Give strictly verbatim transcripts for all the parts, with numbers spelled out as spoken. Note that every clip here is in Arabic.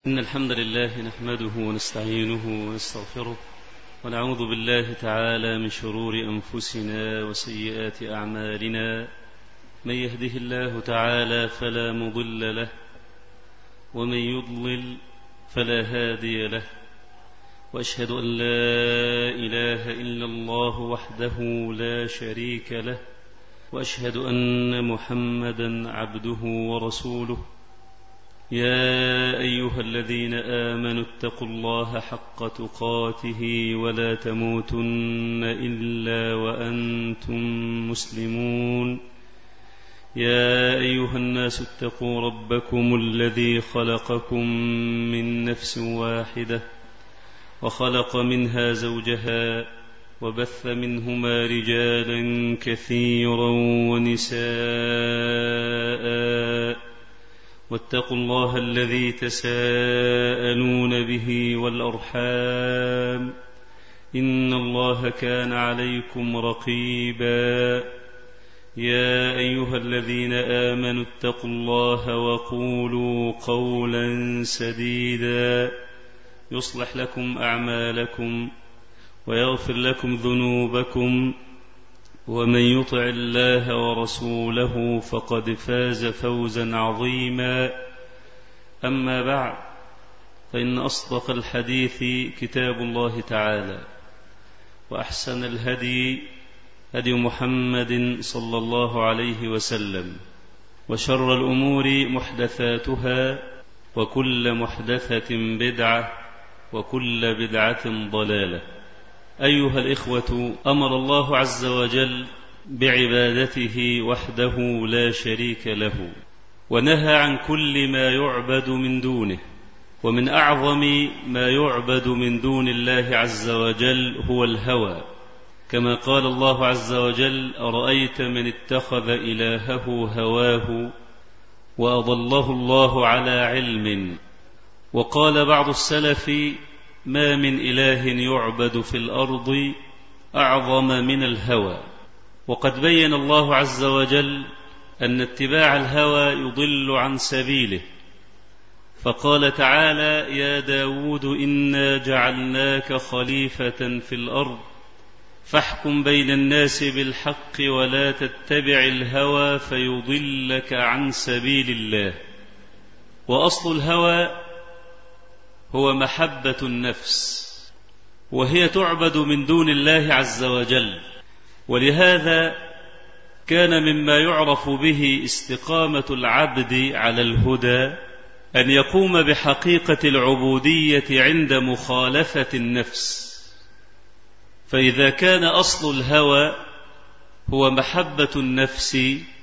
إن الحمد لله نحمده ونستعينه ونستغفره ونعوذ بالله تعالى من شرور أنفسنا وسيئات أعمالنا. من يهده الله تعالى فلا مضل له ومن يضلل فلا هادي له، وأشهد أن لا إله إلا الله وحده لا شريك له، وأشهد أن محمدا عبده ورسوله. يا أيها الذين آمنوا اتقوا الله حق تقاته ولا تموتن إلا وأنتم مسلمون. يا أيها الناس اتقوا ربكم الذي خلقكم من نفس واحدة وخلق منها زوجها وبث منهما رجالا كثيرا ونساء، واتقوا الله الذي تساءلون به والأرحام، إن الله كان عليكم رقيبا. يا أيها الذين آمنوا اتقوا الله وقولوا قولا سديدا يصلح لكم أعمالكم ويغفر لكم ذنوبكم، ومن يطع الله ورسوله فقد فاز فوزا عظيما. أما بعد، فإن أصدق الحديث كتاب الله تعالى، وأحسن الهدي هدي محمد صلى الله عليه وسلم، وشر الأمور محدثاتها، وكل محدثة بدعة، وكل بدعة ضلالة. أيها الإخوة، أمر الله عز وجل بعبادته وحده لا شريك له، ونهى عن كل ما يعبد من دونه. ومن أعظم ما يعبد من دون الله عز وجل هو الهوى، كما قال الله عز وجل: أرأيت من اتخذ إلهه هواه وأضله الله على علم. وقال بعض السلف: ما من إله يعبد في الأرض أعظم من الهوى. وقد بين الله عز وجل أن اتباع الهوى يضل عن سبيله، فقال تعالى: يا داود إنا جعلناك خليفة في الأرض فاحكم بين الناس بالحق ولا تتبع الهوى فيضلك عن سبيل الله. وأصل الهوى هو محبة النفس، وهي تعبد من دون الله عز وجل. ولهذا كان مما يعرف به استقامة العبد على الهدى أن يقوم بحقيقة العبودية عند مخالفة النفس. فإذا كان أصل الهوى هو محبة النفس،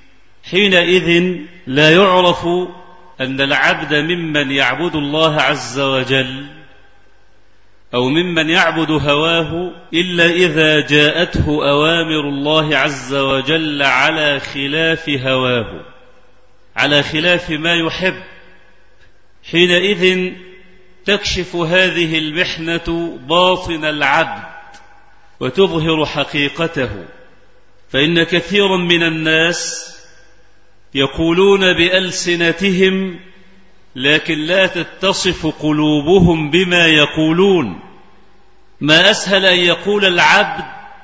حينئذ لا يعرف أن العبد ممن يعبد الله عز وجل أو ممن يعبد هواه إلا إذا جاءته أوامر الله عز وجل على خلاف هواه، على خلاف ما يحب. حينئذ تكشف هذه المحنة باطن العبد وتظهر حقيقته. فإن كثيرا من الناس يقولون بألسنتهم لكن لا تتصف قلوبهم بما يقولون. ما أسهل أن يقول العبد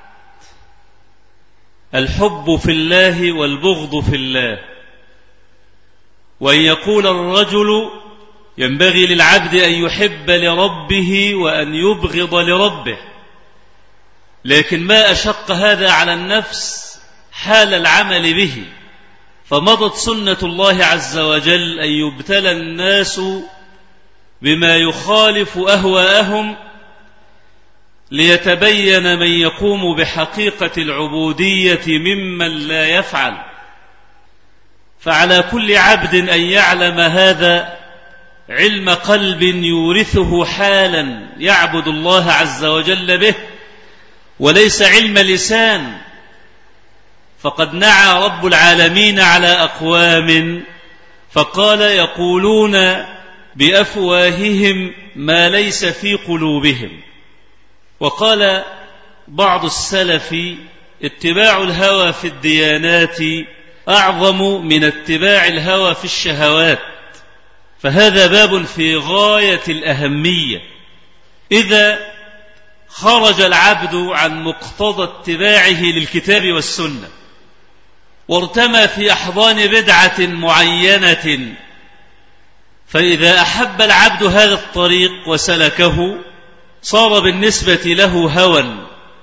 الحب في الله والبغض في الله، وأن يقول الرجل ينبغي للعبد أن يحب لربه وأن يبغض لربه. لكن ما أشق هذا على النفس حال العمل به. فمضت سنة الله عز وجل أن يبتلى الناس بما يخالف أهواءهم ليتبين من يقوم بحقيقة العبودية ممن لا يفعل. فعلى كل عبد أن يعلم هذا علم قلب يورثه حالا يعبد الله عز وجل به، وليس علم لسان. فقد نعى رب العالمين على أقوام فقال: يقولون بأفواههم ما ليس في قلوبهم. وقال بعض السلف: اتباع الهوى في الديانات أعظم من اتباع الهوى في الشهوات. فهذا باب في غاية الأهمية. إذا خرج العبد عن مقتضى اتباعه للكتاب والسنة وارتمى في أحضان بدعة معينة، فإذا أحب العبد هذا الطريق وسلكه صار بالنسبة له هوى،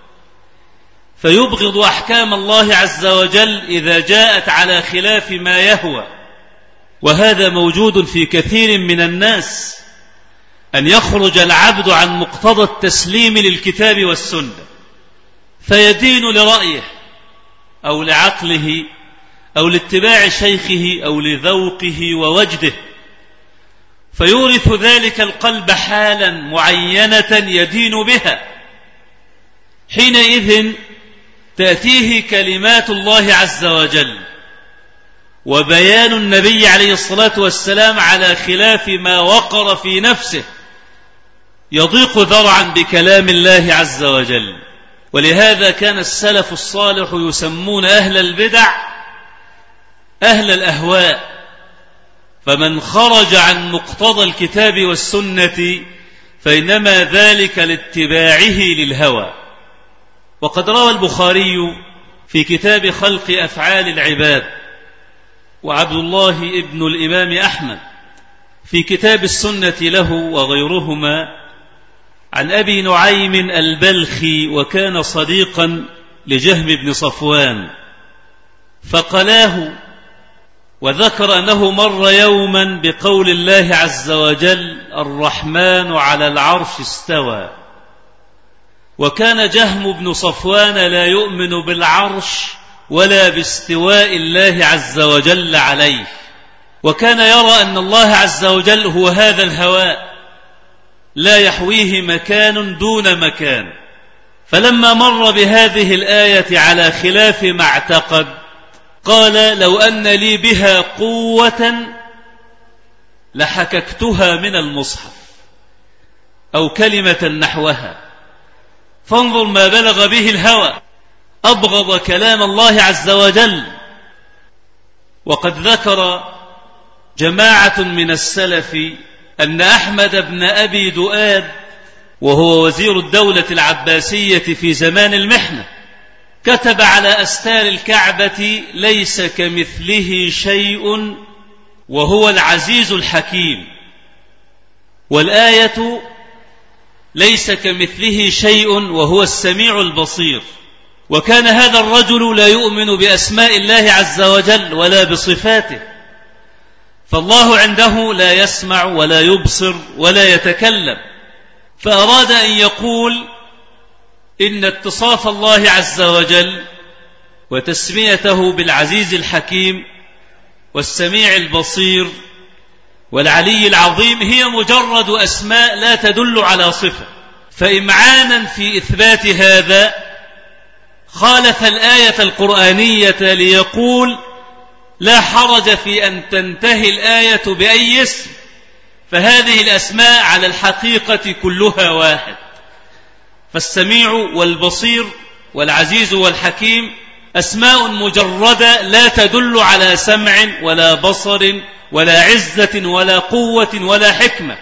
فيبغض أحكام الله عز وجل إذا جاءت على خلاف ما يهوى. وهذا موجود في كثير من الناس، أن يخرج العبد عن مقتضى التسليم للكتاب والسنة فيدين لرأيه أو لعقله أو لاتباع شيخه أو لذوقه ووجده، فيورث ذلك القلب حالا معينة يدين بها. حينئذ تأتيه كلمات الله عز وجل وبيان النبي عليه الصلاة والسلام على خلاف ما وقر في نفسه، يضيق ذرعا بكلام الله عز وجل. ولهذا كان السلف الصالح يسمون أهل البدع أهل الأهواء، فمن خرج عن مقتضى الكتاب والسنة فإنما ذلك لاتباعه للهوى. وقد روى البخاري في كتاب خلق أفعال العباد، وعبد الله ابن الإمام أحمد في كتاب السنة له وغيرهما عن أبي نعيم البلخي، وكان صديقا لجهم بن صفوان، فقلاه وذكر أنه مر يوما بقول الله عز وجل الرحمن على العرش استوى، وكان جهم بن صفوان لا يؤمن بالعرش ولا باستواء الله عز وجل عليه، وكان يرى أن الله عز وجل هو هذا الهواء لا يحويه مكان دون مكان. فلما مر بهذه الآية على خلاف ما اعتقد قال لو أن لي بها قوة لحككتها من المصحف أو كلمة نحوها. فانظر ما بلغ به الهوى، أبغض كلام الله عز وجل. وقد ذكر جماعة من السلف أن أحمد بن أبي دؤاد وهو وزير الدولة العباسية في زمان المحنة كتب على أستار الكعبة ليس كمثله شيء وهو العزيز الحكيم، والآية ليس كمثله شيء وهو السميع البصير. وكان هذا الرجل لا يؤمن بأسماء الله عز وجل ولا بصفاته، فالله عنده لا يسمع ولا يبصر ولا يتكلم، فأراد أن يقول إن اتصاف الله عز وجل وتسميته بالعزيز الحكيم والسميع البصير والعلي العظيم هي مجرد أسماء لا تدل على صفة. فإمعانا في إثبات هذا خالف الآية القرآنية ليقول لا حرج في أن تنتهي الآية بأي اسم، فهذه الأسماء على الحقيقة كلها واحد. فالسميع والبصير والعزيز والحكيم أسماء مجردة لا تدل على سمع ولا بصر ولا عزة ولا قوة ولا حكمة.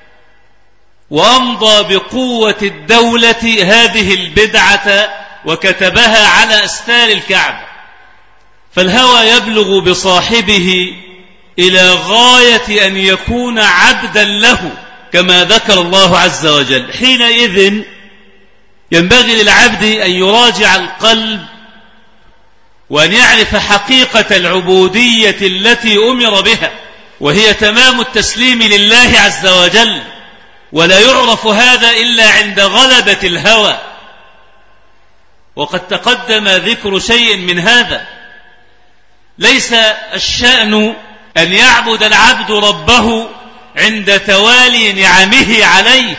وأمضى بقوة الدولة هذه البدعة وكتبها على أستار الكعبة. فالهوى يبلغ بصاحبه إلى غاية أن يكون عبدا له كما ذكر الله عز وجل. حينئذ ينبغي للعبد أن يراجع القلب وأن يعرف حقيقة العبودية التي أمر بها، وهي تمام التسليم لله عز وجل، ولا يعرف هذا إلا عند غلبة الهوى. وقد تقدم ذكر شيء من هذا. ليس الشأن أن يعبد العبد ربه عند توالي نعمه عليه،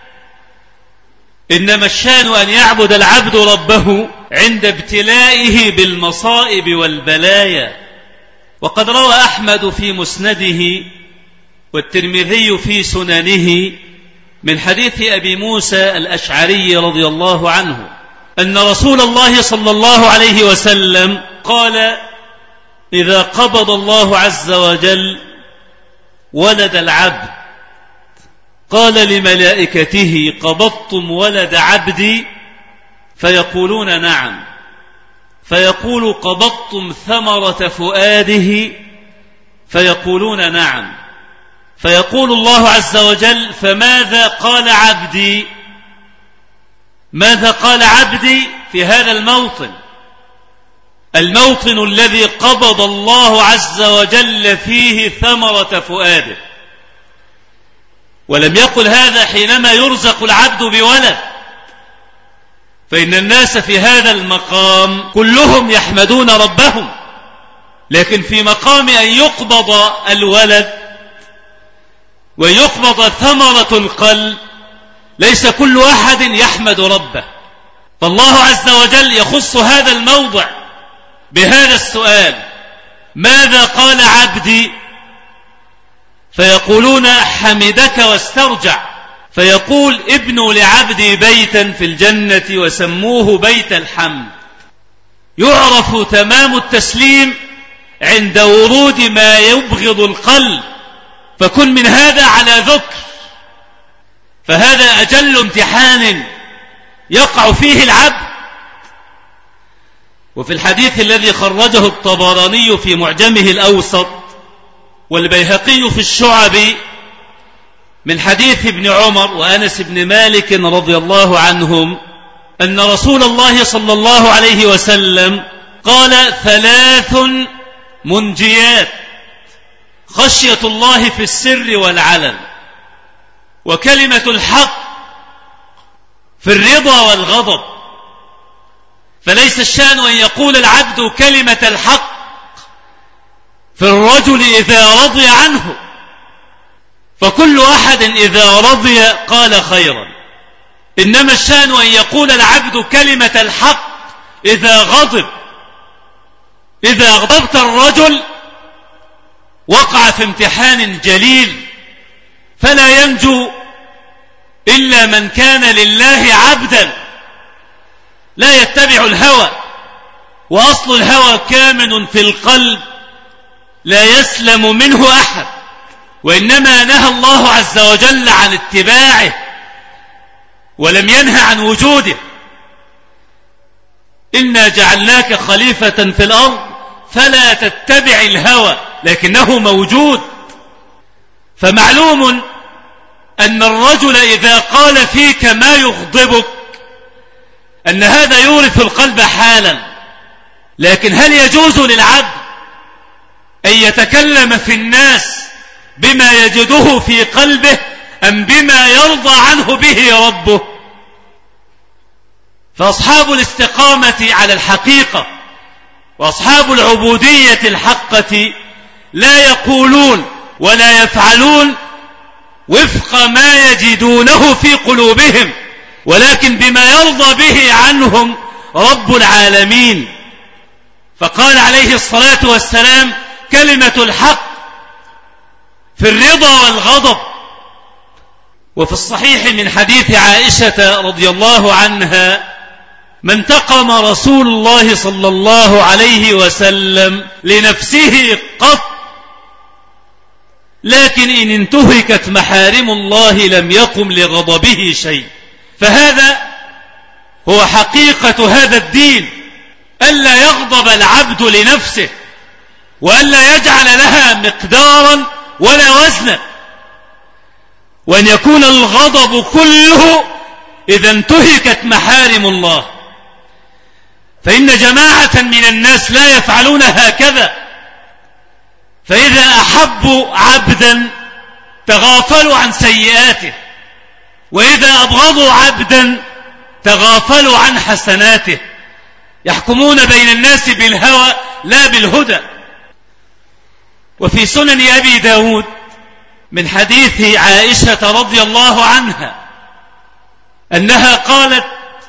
إنما الشأن أن يعبد العبد ربه عند ابتلائه بالمصائب والبلايا. وقد روى أحمد في مسنده والترمذي في سننه من حديث أبي موسى الأشعري رضي الله عنه أن رسول الله صلى الله عليه وسلم قال إذا قبض الله عز وجل ولد العبد قال لملائكته قبضتم ولد عبدي؟ فيقولون نعم. فيقول قبضتم ثمرة فؤاده؟ فيقولون نعم. فيقول الله عز وجل فماذا قال عبدي؟ ماذا قال عبدي في هذا الموطن، الموطن الذي قبض الله عز وجل فيه ثمرة فؤاده؟ ولم يقل هذا حينما يرزق العبد بولد، فإن الناس في هذا المقام كلهم يحمدون ربهم، لكن في مقام أن يقبض الولد ويقبض ثمرة القلب ليس كل أحد يحمد ربه. فالله عز وجل يخص هذا الموضع بهذا السؤال: ماذا قال عبدي؟ فيقولون حمدك واسترجع. فيقول ابنوا لعبدي بيتا في الجنة وسموه بيت الحمد. يعرف تمام التسليم عند ورود ما يبغض القلب، فكن من هذا على ذكر، فهذا أجل امتحان يقع فيه العبد. وفي الحديث الذي خرجه الطبراني في معجمه الأوسط والبيهقي في الشعب من حديث ابن عمر وأنس بن مالك رضي الله عنهم أن رسول الله صلى الله عليه وسلم قال: ثلاث منجيات: خشية الله في السر والعلن، وكلمة الحق في الرضا والغضب. فليس الشأن أن يقول العبد كلمة الحق في الرجل إذا رضي عنه، فكل أحد إذا رضي قال خيرا، إنما الشأن أن يقول العبد كلمة الحق إذا غضب. إذا أغضبت الرجل وقع في امتحان جليل، فلا ينجو إلا من كان لله عبدا لا يتبع الهوى، وأصل الهوى كامن في القلب لا يسلم منه أحد، وإنما نهى الله عز وجل عن اتباعه ولم ينهى عن وجوده. إنا جعلناك خليفة في الأرض فلا تتبع الهوى، لكنه موجود. فمعلوم أن الرجل إذا قال فيك ما يغضبك أن هذا يورث القلب حالا، لكن هل يجوز للعبد أن يتكلم في الناس بما يجده في قلبه أم بما يرضى عنه به ربه؟ فأصحاب الاستقامة على الحقيقة وأصحاب العبودية الحقة لا يقولون ولا يفعلون وفق ما يجدونه في قلوبهم، ولكن بما يرضى به عنهم رب العالمين. فقال عليه الصلاة والسلام: كلمة الحق في الرضا والغضب. وفي الصحيح من حديث عائشة رضي الله عنها: ما انتقم رسول الله صلى الله عليه وسلم لنفسه قط، لكن إن انتهكت محارم الله لم يقم لغضبه شيء. فهذا هو حقيقة هذا الدين، ألا يغضب العبد لنفسه، وألا يجعل لها مقدارا ولا وزنا، وأن يكون الغضب كله إذا انتهكت محارم الله. فإن جماعة من الناس لا يفعلون هكذا، فإذا أحبوا عبدا تغافلوا عن سيئاته، وإذا أبغضوا عبدا تغافلوا عن حسناته، يحكمون بين الناس بالهوى لا بالهدى. وفي سنن أبي داود من حديث عائشة رضي الله عنها أنها قالت: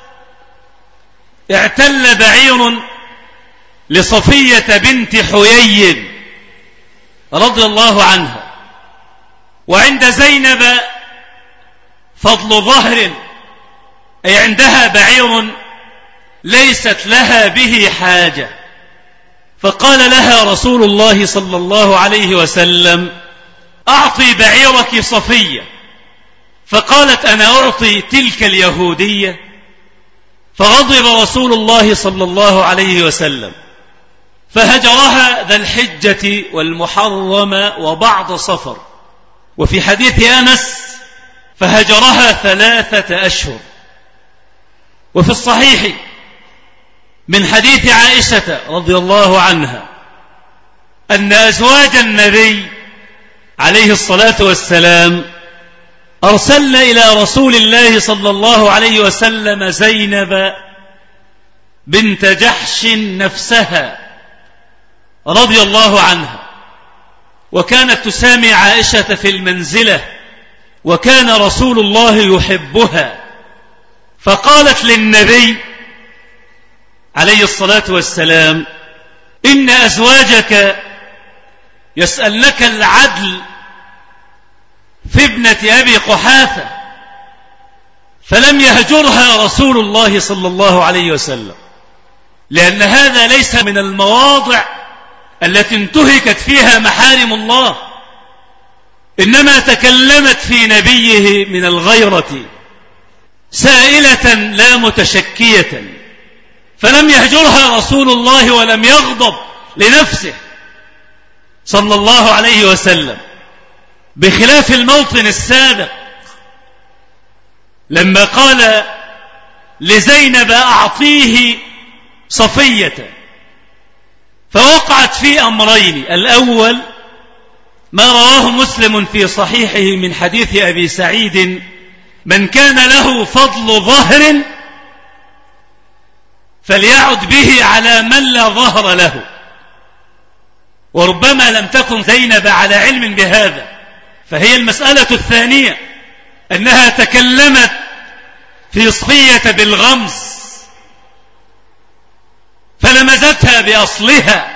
اعتل بعير لصفية بنت حيي رضي الله عنها، وعند زينب فضل ظهر، أي عندها بعير ليست لها به حاجة. فقال لها رسول الله صلى الله عليه وسلم: أعطي بعيرك صفية، فقالت أنا أعطي تلك اليهودية، فغضب رسول الله صلى الله عليه وسلم فهجرها ذا الحجة والمحرم وبعض صفر. وفي حديث أنس فهجرها ثلاثة أشهر. وفي الصحيح من حديث عائشة رضي الله عنها أن أزواج النبي عليه الصلاة والسلام أرسلنا إلى رسول الله صلى الله عليه وسلم زينب بنت جحش نفسها رضي الله عنها، وكانت تسامي عائشة في المنزلة، وكان رسول الله يحبها، فقالت للنبي عليه الصلاة والسلام إن أزواجك يسألنك العدل في ابنة أبي قحافة، فلم يهجرها رسول الله صلى الله عليه وسلم، لأن هذا ليس من المواضع التي انتهكت فيها محارم الله، إنما تكلمت في نبيه من الغيرة سائلة لا متشكية، فلم يهجرها رسول الله ولم يغضب لنفسه صلى الله عليه وسلم، بخلاف الموطن السابق لما قال لزينب أعطيه صفية، فوقعت في أمرين: الأول ما رواه مسلم في صحيحه من حديث أبي سعيد من كان له فضل ظهر فليعد به على من لا ظهر له، وربما لم تكن زينب على علم بهذا، فهي المسألة الثانية أنها تكلمت في صفية بالغمز فلمزتها بأصلها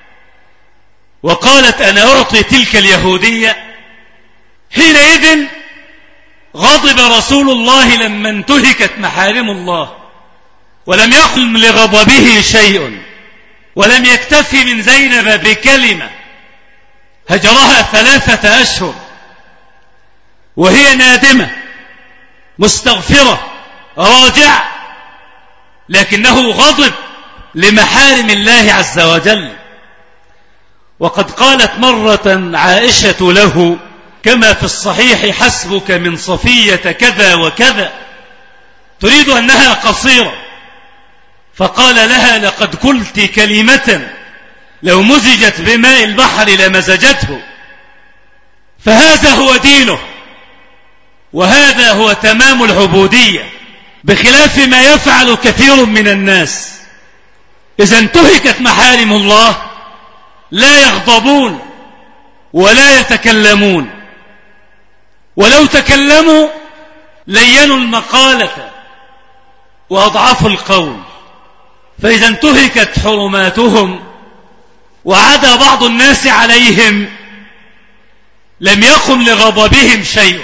وقالت أنا أعطي تلك اليهودية. حينئذ غضب رسول الله لما انتهكت محارم الله، ولم يقم لغضبه شيء، ولم يكتفي من زينب بكلمة، هجرها ثلاثة أشهر وهي نادمة مستغفرة راجعة، لكنه غضب لمحارم الله عز وجل. وقد قالت مرة عائشة له كما في الصحيح حسبك من صفية كذا وكذا، تريد أنها قصيرة، فقال لها لقد قلت كلمة لو مزجت بماء البحر لمزجته. فهذا هو دينه، وهذا هو تمام العبودية، بخلاف ما يفعل كثير من الناس. إذا انتهكت محارم الله لا يغضبون ولا يتكلمون، ولو تكلموا لينوا المقالة وأضعفوا القول. فإذا انتهكت حرماتهم وعدا بعض الناس عليهم لم يقم لغضبهم شيء،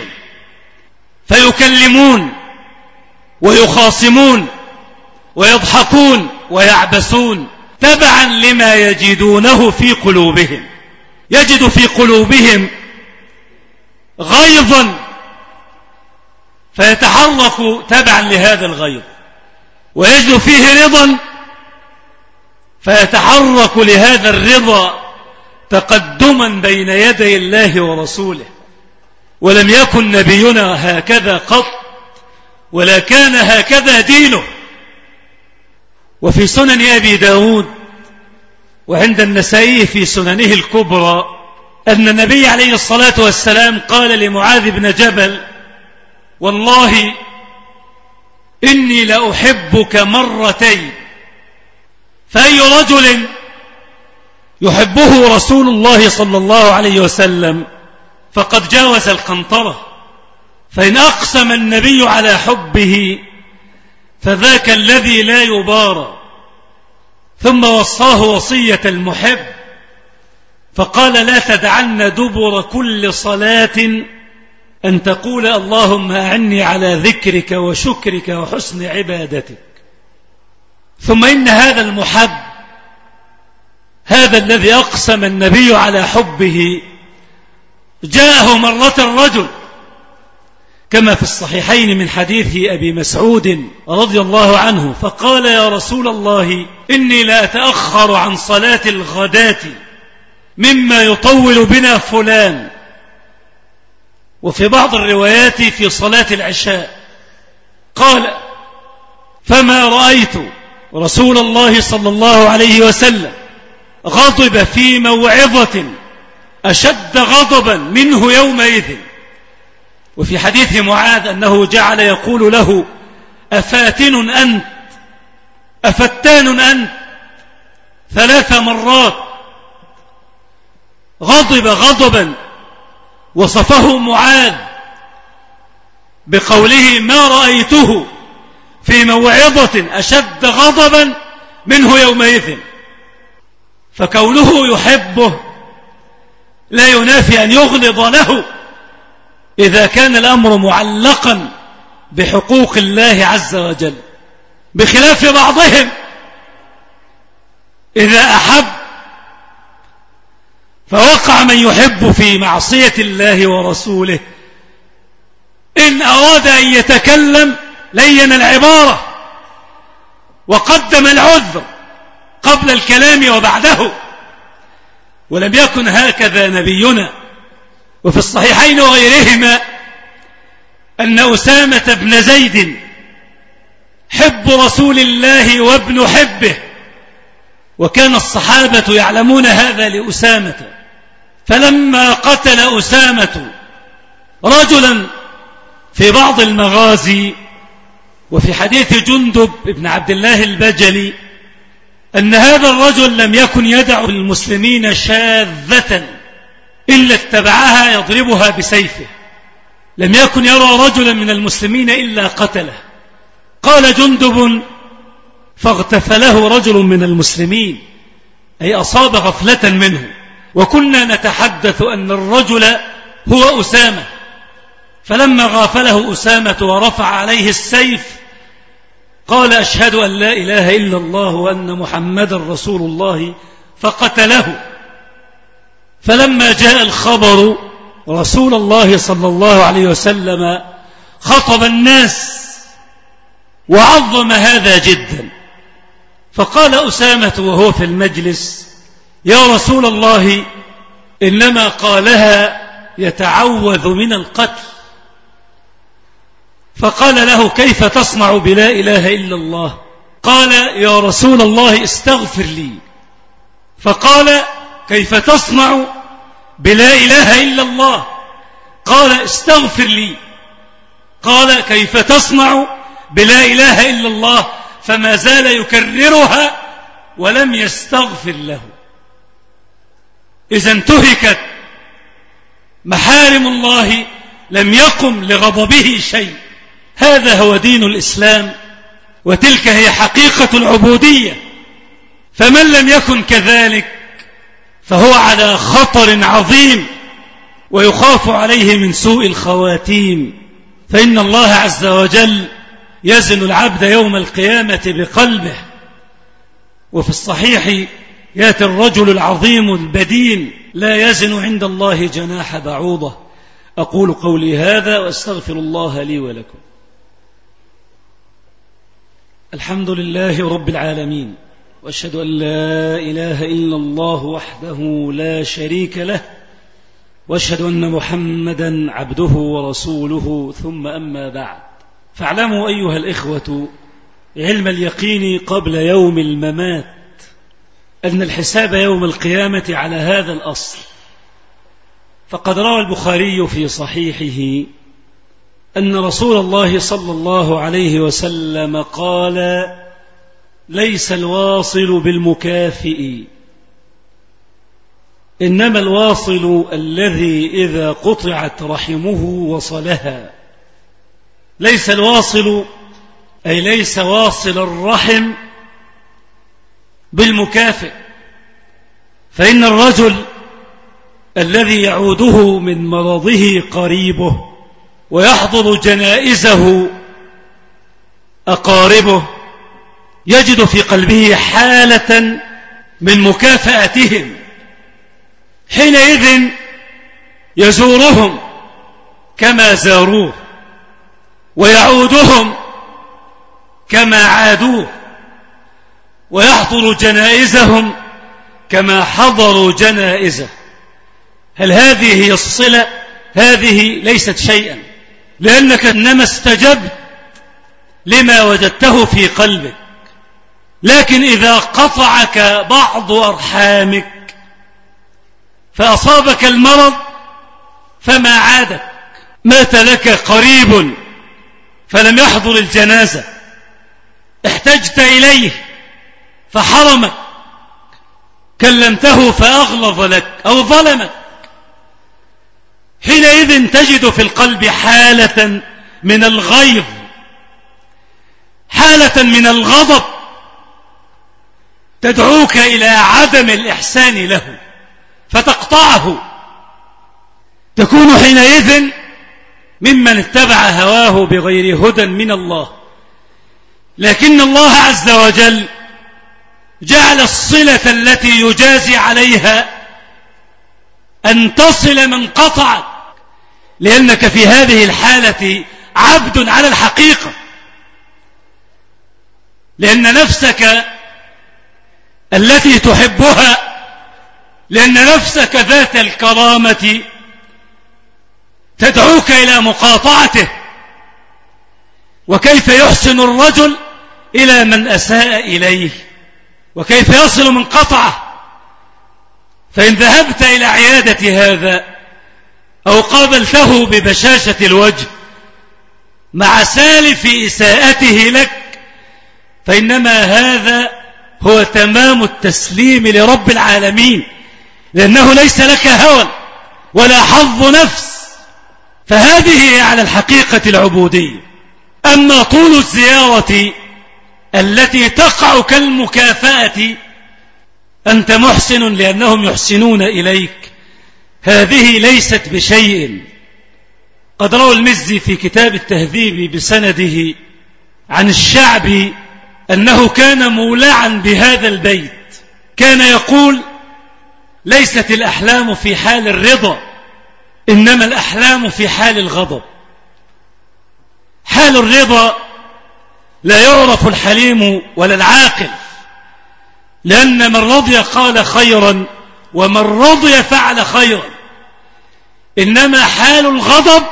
فيكلمون ويخاصمون ويضحكون ويعبسون تبعا لما يجدونه في قلوبهم. يجد في قلوبهم غيظا فيتحرك تبعا لهذا الغيظ، ويجد فيه رضا فيتحرك لهذا الرضا تقدما بين يدي الله ورسوله. ولم يكن نبينا هكذا قط، ولا كان هكذا دينه. وفي سنن أبي داود وعند النسائي في سننه الكبرى أن النبي عليه الصلاة والسلام قال لمعاذ بن جبل والله إني لأحبك مرتين، فأي رجل يحبه رسول الله صلى الله عليه وسلم فقد جاوز القنطرة. فإن أقسم النبي على حبه فذاك الذي لا يبارى. ثم وصاه وصية المحب فقال لا تدعن دبر كل صلاة أن تقول اللهم أعني على ذكرك وشكرك وحسن عبادتك. ثم إن هذا المحب هذا الذي أقسم النبي على حبه جاءه مرة الرجل كما في الصحيحين من حديث أبي مسعود رضي الله عنه، فقال: يا رسول الله، إني لا أتأخر عن صلاة الغداة مما يطول بنا فلان. وفي بعض الروايات في صلاة العشاء. قال: فما رأيت رسول الله صلى الله عليه وسلم غضب في موعظة أشد غضبا منه يومئذ. وفي حديث معاذ أنه جعل يقول له: أفاتن أنت، أفتان أنت، ثلاث مرات. غضب غضبا وصفه معاذ بقوله: ما رأيته في موعظة أشد غضبا منه يومئذ. فكونه يحبه لا ينافي أن يغلظ له إذا كان الأمر معلقا بحقوق الله عز وجل، بخلاف بعضهم إذا أحب فوقع من يحب في معصية الله ورسوله، إن أراد أن يتكلم لين العبارة وقدم العذر قبل الكلام وبعده، ولم يكن هكذا نبينا. وفي الصحيحين وغيرهما أن أسامة بن زيد حب رسول الله وابن حبه، وكان الصحابة يعلمون هذا لأسامة، فلما قتل أسامة رجلا في بعض المغازي، وفي حديث جندب بن عبد الله البجلي أن هذا الرجل لم يكن يدع المسلمين شاذة إلا اتبعها يضربها بسيفه، لم يكن يرى رجلا من المسلمين إلا قتله. قال جندب: فاغتفله رجل من المسلمين، أي أصاب غفلة منه، وكنا نتحدث أن الرجل هو أسامة. فلما غافله أسامة ورفع عليه السيف قال: أشهد أن لا إله إلا الله وأن محمد رسول الله، فقتله. فلما جاء الخبر رسول الله صلى الله عليه وسلم خطب الناس وعظم هذا جدا، فقال أسامة وهو في المجلس: يا رسول الله، إنما قالها يتعوذ من القتل. فقال له: كيف تصنع بلا إله إلا الله؟ قال: يا رسول الله، استغفر لي. فقال: كيف تصنع بلا إله إلا الله؟ قال: استغفر لي. قال: كيف تصنع بلا إله إلا الله؟ فما زال يكررها ولم يستغفر له. إذا انتهكت محارم الله لم يقم لغضبه شيء. هذا هو دين الإسلام، وتلك هي حقيقة العبودية. فمن لم يكن كذلك فهو على خطر عظيم، ويخاف عليه من سوء الخواتيم، فإن الله عز وجل يزن العبد يوم القيامة بقلبه. وفي الصحيح: يأتي الرجل العظيم البدين لا يزن عند الله جناح بعوضة. أقول قولي هذا وأستغفر الله لي ولكم. الحمد لله رب العالمين، وأشهد أن لا إله إلا الله وحده لا شريك له، وأشهد أن محمدا عبده ورسوله، ثم أما بعد. فاعلموا أيها الإخوة علم اليقين قبل يوم الممات أن الحساب يوم القيامة على هذا الأصل. فقد روى البخاري في صحيحه أن رسول الله صلى الله عليه وسلم قال: ليس الواصل بالمكافئ، إنما الواصل الذي إذا قطعت رحمه وصلها. ليس الواصل أي ليس واصل الرحم بالمكافئ، فإن الرجل الذي يعوده من مرضه قريبه ويحضر جنائزه أقاربه يجد في قلبه حالة من مكافأتهم، حينئذ يزورهم كما زاروه، ويعودهم كما عادوه، ويحضر جنائزهم كما حضروا جنائزه. هل هذه هي الصلة؟ هذه ليست شيئا، لأنك إنما استجبت لما وجدته في قلبك. لكن إذا قطعك بعض أرحامك فأصابك المرض فما عادك، مات لك قريب فلم يحضر الجنازة، احتجت إليه فحرمك، كلمته فأغلظ لك أو ظلمك، حينئذ تجد في القلب حالة من الغيظ، حالة من الغضب تدعوك إلى عدم الإحسان له فتقطعه. تكون حينئذ ممن اتبع هواه بغير هدى من الله. لكن الله عز وجل جعل الصلة التي يجازي عليها أن تصل من قطعك، لأنك في هذه الحالة عبد على الحقيقة، لأن نفسك التي تحبها، لأن نفسك ذات الكرامة تدعوك إلى مقاطعته. وكيف يحسن الرجل إلى من أساء إليه؟ وكيف يصل من قطعه؟ فإن ذهبت إلى عيادة هذا أو قابلته ببشاشة الوجه مع سالف إساءته لك، فإنما هذا هو تمام التسليم لرب العالمين، لأنه ليس لك هوى ولا حظ نفس، فهذه هي على الحقيقة العبودية. أما طول الزيارة التي تقع كالمكافأة، أنت محسن لأنهم يحسنون إليك، هذه ليست بشيء. قد روى المزي في كتاب التهذيب بسنده عن الشعبي أنه كان مولعا بهذا البيت، كان يقول: ليست الأحلام في حال الرضا، إنما الأحلام في حال الغضب. حال الرضا لا يعرف الحليم ولا العاقل، لأن من رضي قال خيرا ومن رضي فعل خيرا. إنما حال الغضب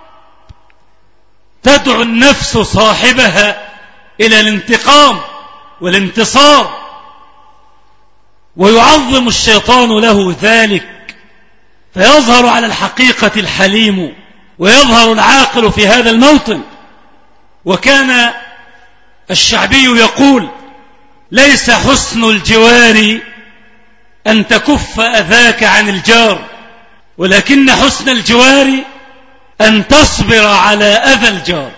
تدعو النفس صاحبها إلى الانتقام والانتصار، ويعظم الشيطان له ذلك، فيظهر على الحقيقة الحليم ويظهر العاقل في هذا الموطن. وكان الشعبي يقول: ليس حسن الجوار أن تكف أذاك عن الجار، ولكن حسن الجوار أن تصبر على أذى الجار.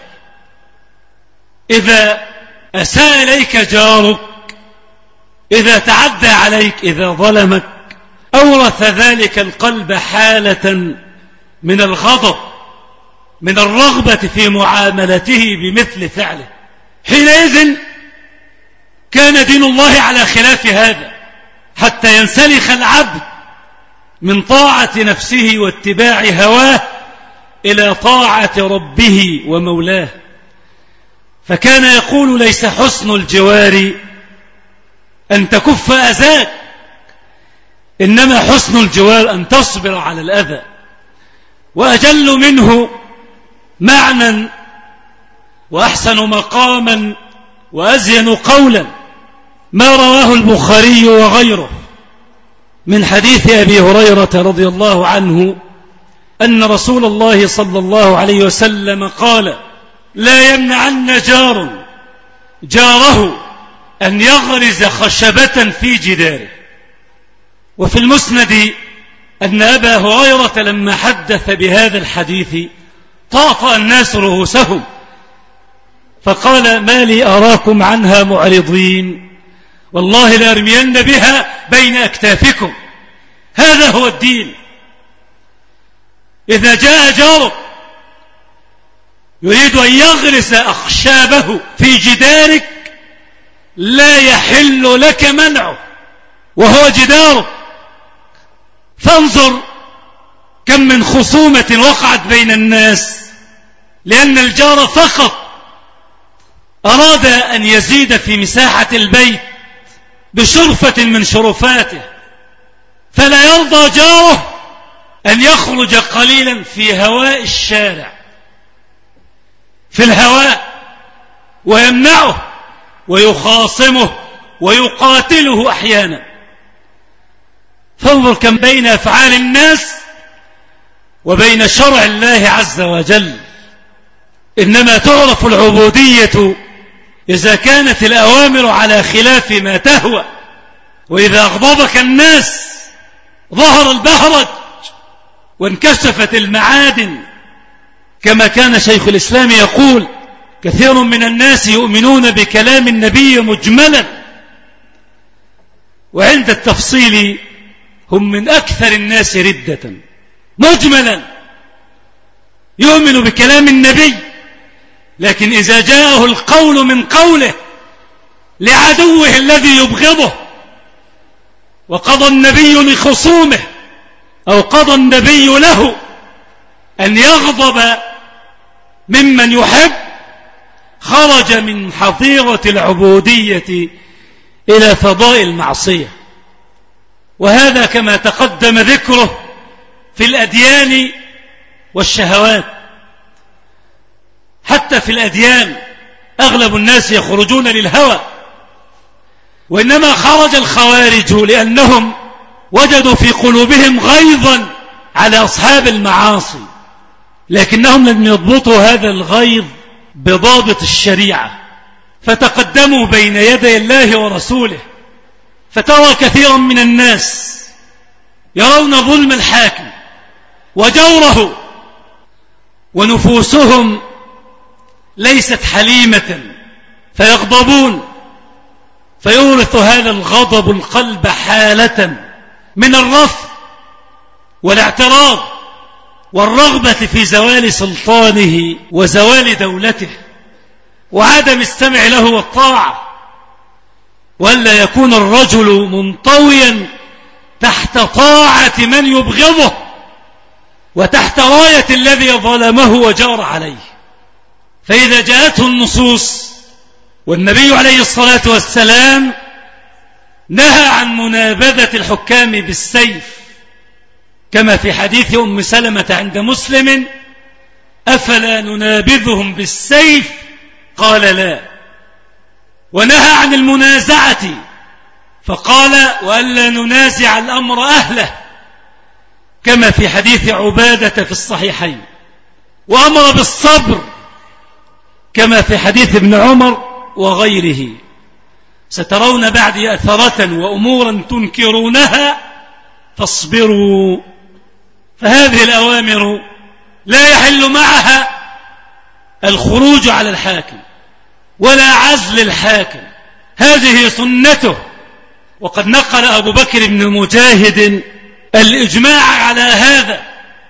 إذا أساء إليك جارك، إذا تعدى عليك، إذا ظلمك، أورث ذلك القلب حالة من الغضب، من الرغبة في معاملته بمثل فعله. حينئذ كان دين الله على خلاف هذا، حتى ينسلخ العبد من طاعة نفسه واتباع هواه إلى طاعة ربه ومولاه. فكان يقول: ليس حسن الجوار أن تكف أذاك، إنما حسن الجوار أن تصبر على الأذى. وأجل منه معنى وأحسن مقاما وأزين قولا ما رواه البخاري وغيره من حديث أبي هريرة رضي الله عنه أن رسول الله صلى الله عليه وسلم قال: لا يمنعن جار جاره أن يغرز خشبة في جداره. وفي المسند أن أبا هريرة لما حدث بهذا الحديث طاطأ الناس رؤوسهم، فقال: ما لي أراكم عنها معرضين، والله لأرمين بها بين أكتافكم. هذا هو الدين. إذا جاء جارك يريد أن يغرس أخشابه في جدارك، لا يحل لك منعه، وهو جدارك. فانظر كم من خصومة وقعت بين الناس لأن الجار فقط أراد أن يزيد في مساحة البيت بشرفة من شرفاته، فلا يرضى جاره أن يخرج قليلا في هواء الشارع في الهواء ويمنعه ويخاصمه ويقاتله أحيانا. فانظر كم بين أفعال الناس وبين شرع الله عز وجل. إنما تعرف العبودية إذا كانت الأوامر على خلاف ما تهوى، وإذا أغضبك الناس ظهر البهرج وانكشفت المعادن، كما كان شيخ الإسلام يقول: كثير من الناس يؤمنون بكلام النبي مجملا، وعند التفصيل هم من أكثر الناس ردة. مجملا يؤمن بكلام النبي، لكن إذا جاءه القول من قوله لعدوه الذي يبغضه، وقضى النبي لخصومه أو قضى النبي له أن يغضب ممن يحب، خرج من حظيرة العبودية إلى فضاء المعصية. وهذا كما تقدم ذكره في الأديان والشهوات. حتى في الأديان أغلب الناس يخرجون للهوى، وإنما خرج الخوارج لأنهم وجدوا في قلوبهم غيظا على أصحاب المعاصي، لكنهم لم يضبطوا هذا الغيظ بضابط الشريعة، فتقدموا بين يدي الله ورسوله. فترى كثيرا من الناس يرون ظلم الحاكم وجوره، ونفوسهم ليست حليمة، فيغضبون، فيورث هذا الغضب القلب حالة من الرفض والاعتراض والرغبة في زوال سلطانه وزوال دولته وعدم السمع له والطاعة، ولا يكون الرجل منطويا تحت طاعة من يبغضه وتحت راية الذي ظلمه وجار عليه. فإذا جاءته النصوص والنبي عليه الصلاة والسلام نهى عن منابذة الحكام بالسيف، كما في حديث أم سلمة عند مسلم: أفلا ننابذهم بالسيف؟ قال لا. ونهى عن المنازعة فقال: وألا ننازع الأمر أهله، كما في حديث عبادة في الصحيحين. وأمر بالصبر، كما في حديث ابن عمر وغيره: سترون بعدي أثرة وأمورا تنكرونها فاصبروا. فهذه الأوامر لا يحل معها الخروج على الحاكم ولا عزل الحاكم، هذه سنته. وقد نقل أبو بكر بن مجاهد الإجماع على هذا،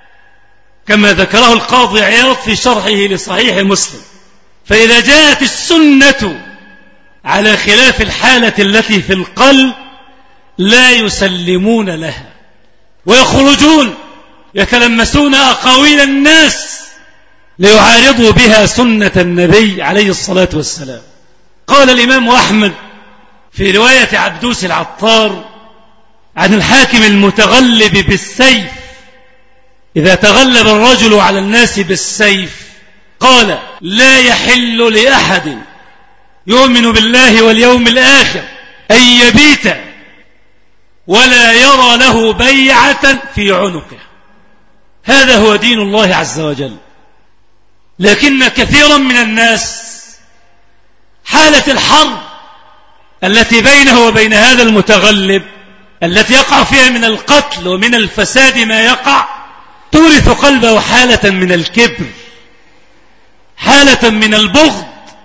كما ذكره القاضي عياض في شرحه لصحيح مسلم. فإذا جاءت السنة على خلاف الحالة التي في القلب لا يسلمون لها، ويخرجون يتلمسون أقاويل الناس ليعارضوا بها سنة النبي عليه الصلاة والسلام. قال الإمام أحمد في رواية عبدوس العطار عن الحاكم المتغلب بالسيف: إذا تغلب الرجل على الناس بالسيف قال: لا يحل لأحد يؤمن بالله واليوم الآخر أن يبيت ولا يرى له بيعة في عنقه. هذا هو دين الله عز وجل. لكن كثيرا من الناس حالة الحرب التي بينه وبين هذا المتغلب، التي يقع فيها من القتل ومن الفساد ما يقع، تورث قلبه حالة من الكبر، حالة من البغض،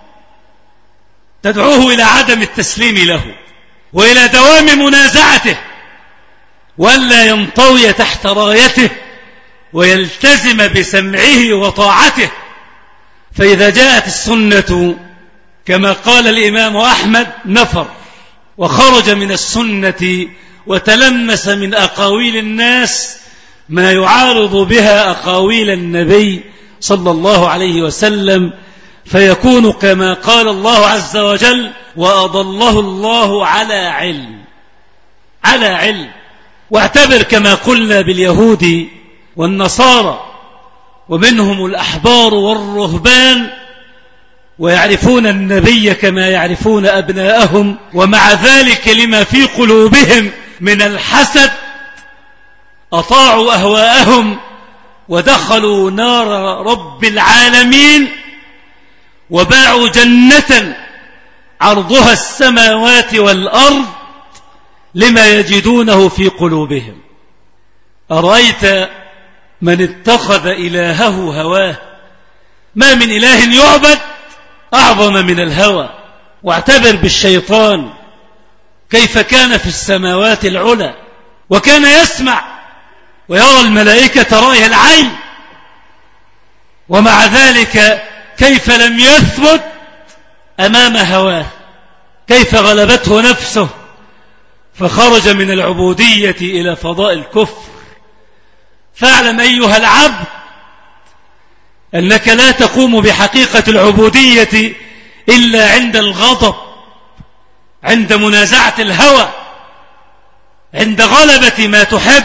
تدعوه إلى عدم التسليم له وإلى دوام منازعته، وألا ينطوي تحت رايته ويلتزم بسمعه وطاعته. فإذا جاءت السنة كما قال الإمام أحمد نفر وخرج من السنة وتلمس من أقاويل الناس ما يعارض بها أقاويل النبي صلى الله عليه وسلم، فيكون كما قال الله عز وجل: وأضله الله على علم. على علم. واعتبر كما قلنا باليهود والنصارى، ومنهم الأحبار والرهبان، ويعرفون النبي كما يعرفون أبناءهم، ومع ذلك لما في قلوبهم من الحسد أطاعوا أهواءهم ودخلوا نار رب العالمين، وباعوا جنة عرضها السماوات والأرض لما يجدونه في قلوبهم. أرأيت من اتخذ إلهه هواه؟ ما من إله يعبد أعظم من الهوى. واعتبر بالشيطان كيف كان في السماوات العلى، وكان يسمع ويرى الملائكة رأي العين، ومع ذلك كيف لم يثبت أمام هواه، كيف غلبته نفسه فخرج من العبودية إلى فضاء الكفر. فاعلم أيها العبد أنك لا تقوم بحقيقة العبودية إلا عند الغضب، عند منازعة الهوى، عند غلبة ما تحب.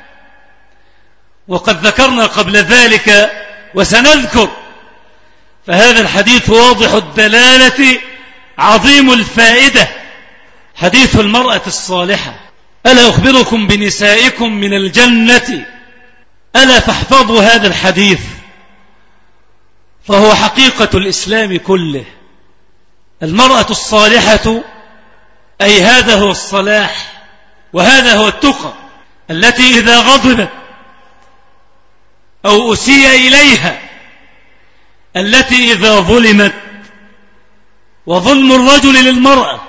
وقد ذكرنا قبل ذلك وسنذكر، فهذا الحديث واضح الدلالة عظيم الفائدة، حديث المرأة الصالحة. ألا أخبركم بنسائكم من الجنة؟ ألا فاحفظوا هذا الحديث، فهو حقيقة الإسلام كله. المرأة الصالحة أي هذا هو الصلاح، وهذا هو التقى، التي إذا غضبت أو أسيء إليها، التي إذا ظلمت، وظلم الرجل للمرأة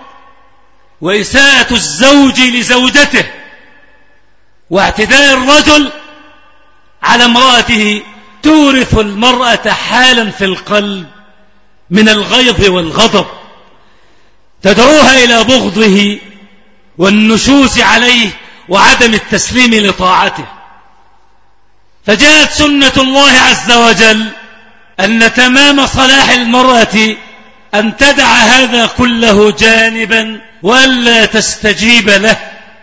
وإساءة الزوج لزوجته واعتداء الرجل على امرأته تورث المرأة حالا في القلب من الغيظ والغضب، تدعوها إلى بغضه والنشوز عليه وعدم التسليم لطاعته. فجاءت سنة الله عز وجل أن تمام صلاح المرأة أن تدع هذا كله جانبا وألا تستجيب له،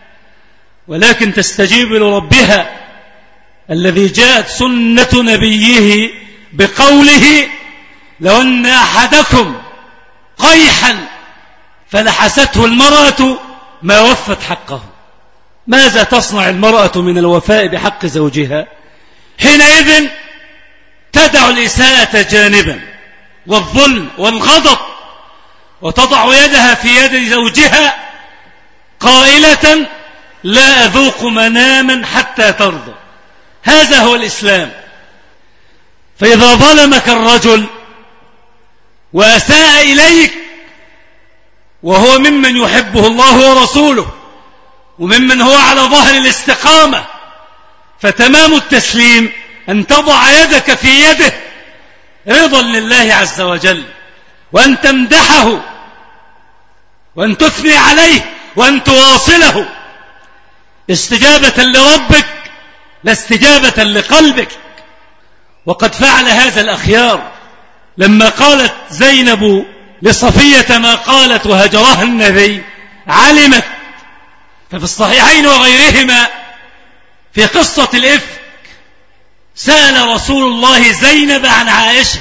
ولكن تستجيب لربها الذي جاءت سنة نبيه بقوله: لو أن أحدكم قيحا فلحسته المرأة ما وفت حقه. ماذا تصنع المرأة من الوفاء بحق زوجها؟ حينئذ تدع الإساءة جانبا والظلم والغضب، وتضع يدها في يد زوجها قائلة: لا أذوق مناما حتى ترضى. هذا هو الإسلام. فإذا ظلمك الرجل وأساء إليك وهو ممن يحبه الله ورسوله وممن هو على ظهر الاستقامة، فتمام التسليم أن تضع يدك في يده رضا لله عز وجل، وأن تمدحه وأن تثني عليه وأن تواصله، استجابة لربك لا استجابة لقلبك. وقد فعل هذا الأخيار لما قالت زينب لصفية ما قالت وهجرها النبي، علمت. ففي الصحيحين وغيرهما في قصة الإفك سأل رسول الله زينب عن عائشة،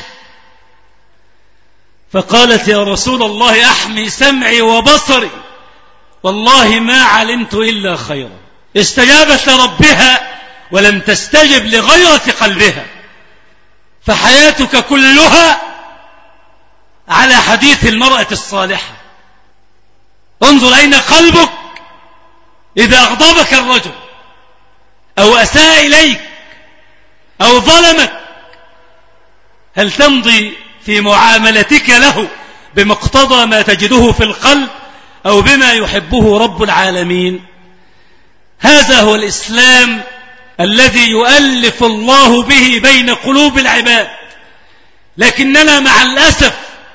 فقالت: يا رسول الله أحمي سمعي وبصري، والله ما علمت إلا خيرا. استجابت لربها ولم تستجب لغيرة قلبها. فحياتك كلها على حديث المرأة الصالحة. انظر أين قلبك إذا أغضبك الرجل أو أساء إليك أو ظلمك، هل تمضي في معاملتك له بمقتضى ما تجده في القلب أو بما يحبه رب العالمين؟ هذا هو الإسلام الذي يؤلف الله به بين قلوب العباد. لكننا مع الأسف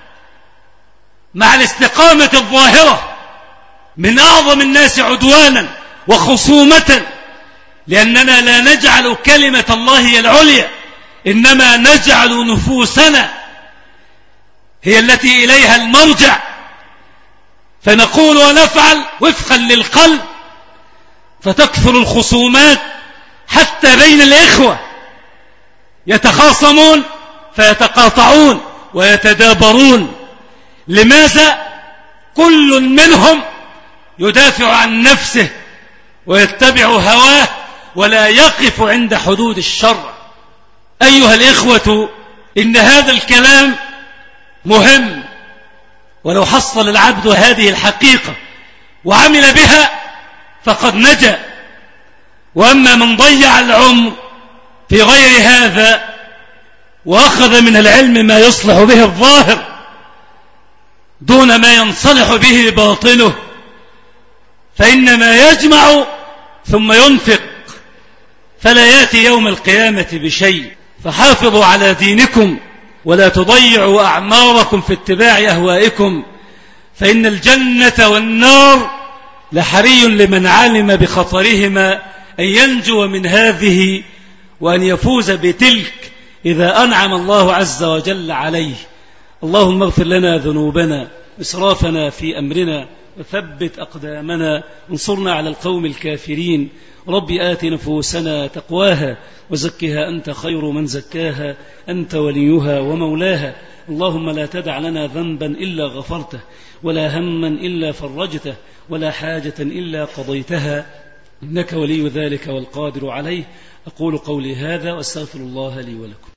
مع الاستقامة الظاهرة من أعظم الناس عدوانا وخصومة لأننا لا نجعل كلمة الله هي العليا، إنما نجعل نفوسنا هي التي إليها المرجع، فنقول ونفعل وفقا للقلب، فتكثر الخصومات حتى بين الإخوة، يتخاصمون فيتقاطعون ويتدابرون. لماذا؟ كل منهم يدافع عن نفسه ويتبع هواه ولا يقف عند حدود الشرع. أيها الإخوة، إن هذا الكلام مهم، ولو حصل العبد هذه الحقيقة وعمل بها فقد نجا. وأما من ضيع العمر في غير هذا وأخذ من العلم ما يصلح به الظاهر دون ما ينصلح به باطنه، فإنما يجمع ثم ينفق فلا يأتي يوم القيامة بشيء. فحافظوا على دينكم ولا تضيعوا أعماركم في اتباع أهوائكم، فإن الجنة والنار لحري لمن علم بخطرهما أن ينجو من هذه وأن يفوز بتلك إذا أنعم الله عز وجل عليه. اللهم اغفر لنا ذنوبنا إسرافنا في أمرنا وثبت أقدامنا انصرنا على القوم الكافرين. رب آت نفوسنا تقواها وزكها أنت خير من زكاها أنت وليها ومولاها. اللهم لا تدع لنا ذنبا إلا غفرته ولا هما إلا فرجته ولا حاجة إلا قضيتها إنك ولي ذلك والقادر عليه. أقول قولي هذا وأستغفر الله لي ولكم.